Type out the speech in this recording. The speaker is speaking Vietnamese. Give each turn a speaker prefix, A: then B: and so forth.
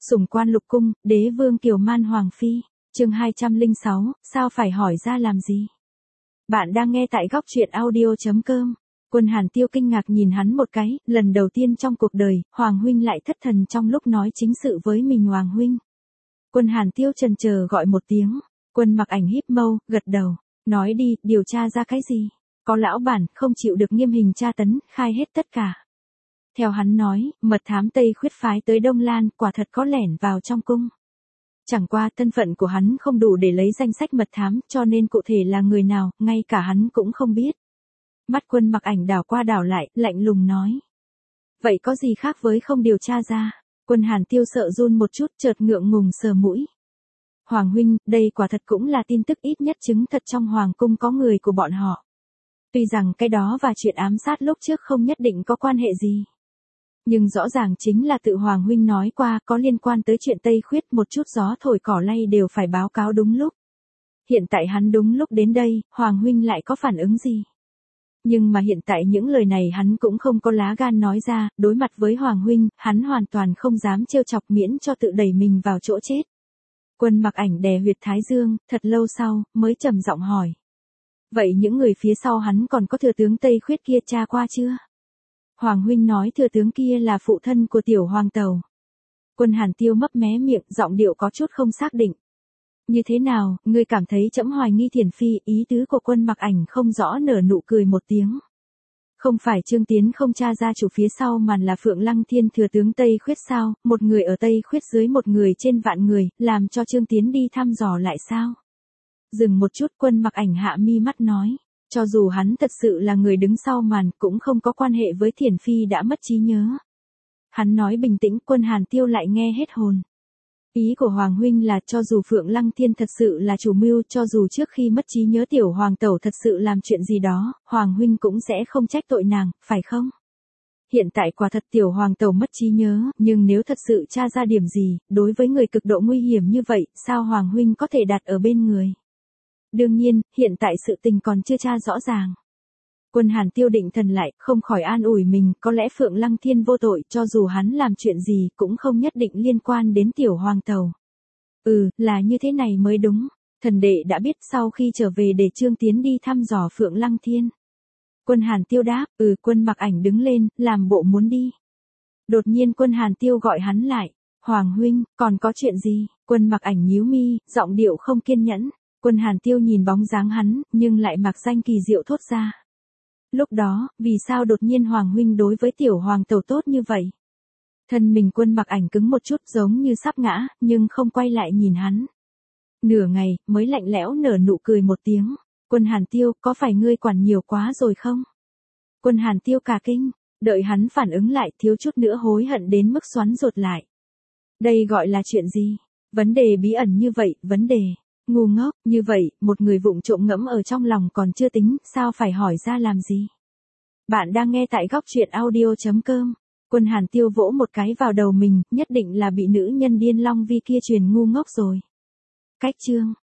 A: Sủng quan lục cung, đế vương kiều man hoàng phi. Chương 206, sao phải hỏi ra làm gì? Bạn đang nghe tại góc truyện audio.com. Quân Hàn Tiêu kinh ngạc nhìn hắn một cái, lần đầu tiên trong cuộc đời, Hoàng huynh lại thất thần trong lúc nói chính sự với mình. Hoàng huynh. Quân Hàn Tiêu chần chờ gọi một tiếng. Quân Mặc Ảnh híp mâu, gật đầu. Nói đi, điều tra ra cái gì? Có lão bản, không chịu được nghiêm hình tra tấn, khai hết tất cả. Theo hắn nói, mật thám Tây Khuyết phái tới Đông Lan, quả thật có lẻn vào trong cung. Chẳng qua thân phận của hắn không đủ để lấy danh sách mật thám, cho nên cụ thể là người nào, ngay cả hắn cũng không biết. Mắt Quân Mặc Ảnh đảo qua đảo lại, lạnh lùng nói. Vậy có gì khác với không điều tra ra? Quân Hàn Tiêu sợ run một chút, chợt ngượng ngùng sờ mũi. Hoàng huynh, đây quả thật cũng là tin tức ít nhất chứng thật trong hoàng cung có người của bọn họ. Tuy rằng cái đó và chuyện ám sát lúc trước không nhất định có quan hệ gì. Nhưng rõ ràng chính là tự Hoàng huynh nói qua, có liên quan tới chuyện Tây Khuyết, một chút gió thổi cỏ lay đều phải báo cáo đúng lúc. Hiện tại hắn đúng lúc đến đây, Hoàng huynh lại có phản ứng gì? Nhưng mà hiện tại những lời này hắn cũng không có lá gan nói ra, đối mặt với Hoàng huynh, hắn hoàn toàn không dám trêu chọc miễn cho tự đẩy mình vào chỗ chết. Quân Mặc Ảnh đè huyệt thái dương, thật lâu sau, mới trầm giọng hỏi. Vậy những người phía sau hắn còn có thừa tướng Tây Khuyết kia tra qua chưa? Hoàng huynh nói thừa tướng kia là phụ thân của tiểu hoàng tẩu. Quân Hàn Tiêu mấp mé miệng, giọng điệu có chút không xác định. Như thế nào, ngươi cảm thấy trẫm hoài nghi Thiển phi? Ý tứ của Quân Mặc Ảnh không rõ, nở nụ cười một tiếng. Không phải Trương Tiến không tra ra chủ phía sau màn là Phượng Lăng Thiên thừa tướng Tây Khuyết sao, một người ở Tây Khuyết dưới một người trên vạn người, làm cho Trương Tiến đi thăm dò lại sao? Dừng một chút, Quân Mặc Ảnh hạ mi mắt nói. Cho dù hắn thật sự là người đứng sau màn, cũng không có quan hệ với Thiển phi đã mất trí nhớ. Hắn nói bình tĩnh, Quân Hàn Tiêu lại nghe hết hồn. Ý của Hoàng huynh là cho dù Phượng Lăng Thiên thật sự là chủ mưu, cho dù trước khi mất trí nhớ tiểu hoàng tẩu thật sự làm chuyện gì đó, Hoàng huynh cũng sẽ không trách tội nàng, phải không? Hiện tại quả thật tiểu hoàng tẩu mất trí nhớ, nhưng nếu thật sự tra ra điểm gì, đối với người cực độ nguy hiểm như vậy, sao Hoàng huynh có thể đặt ở bên người? Đương nhiên, hiện tại sự tình còn chưa tra rõ ràng. Quân Hàn Tiêu định thần lại, không khỏi an ủi mình, có lẽ Phượng Lăng Thiên vô tội, cho dù hắn làm chuyện gì, cũng không nhất định liên quan đến tiểu hoàng tẩu. Là như thế này mới đúng. Thần đệ đã biết sau khi trở về để Trương Tiến đi thăm dò Phượng Lăng Thiên. Quân Hàn Tiêu đáp, Quân Mặc Ảnh đứng lên, làm bộ muốn đi. Đột nhiên Quân Hàn Tiêu gọi hắn lại. Hoàng huynh, còn có chuyện gì? Quân Mặc Ảnh nhíu mi, giọng điệu không kiên nhẫn. Quân Hàn Tiêu nhìn bóng dáng hắn, nhưng lại mặc danh kỳ diệu thốt ra. Lúc đó, vì sao đột nhiên Hoàng huynh đối với tiểu hoàng tẩu tốt như vậy? Thân mình Quân Mặc Ảnh cứng một chút, giống như sắp ngã, nhưng không quay lại nhìn hắn. Nửa ngày, mới lạnh lẽo nở nụ cười một tiếng. Quân Hàn Tiêu, có phải ngươi quản nhiều quá rồi không? Quân Hàn Tiêu cả kinh, đợi hắn phản ứng lại, thiếu chút nữa hối hận đến mức xoắn ruột lại. Đây gọi là chuyện gì? Vấn đề bí ẩn như vậy, vấn đề ngu ngốc như vậy, một người vụng trộm ngẫm ở trong lòng còn chưa tính, sao phải hỏi ra làm gì? Bạn đang nghe tại góc truyện audio.com. Quân Hàn Tiêu vỗ một cái vào đầu mình, nhất định là bị nữ nhân điên Long Vi kia truyền ngu ngốc rồi. Cách chương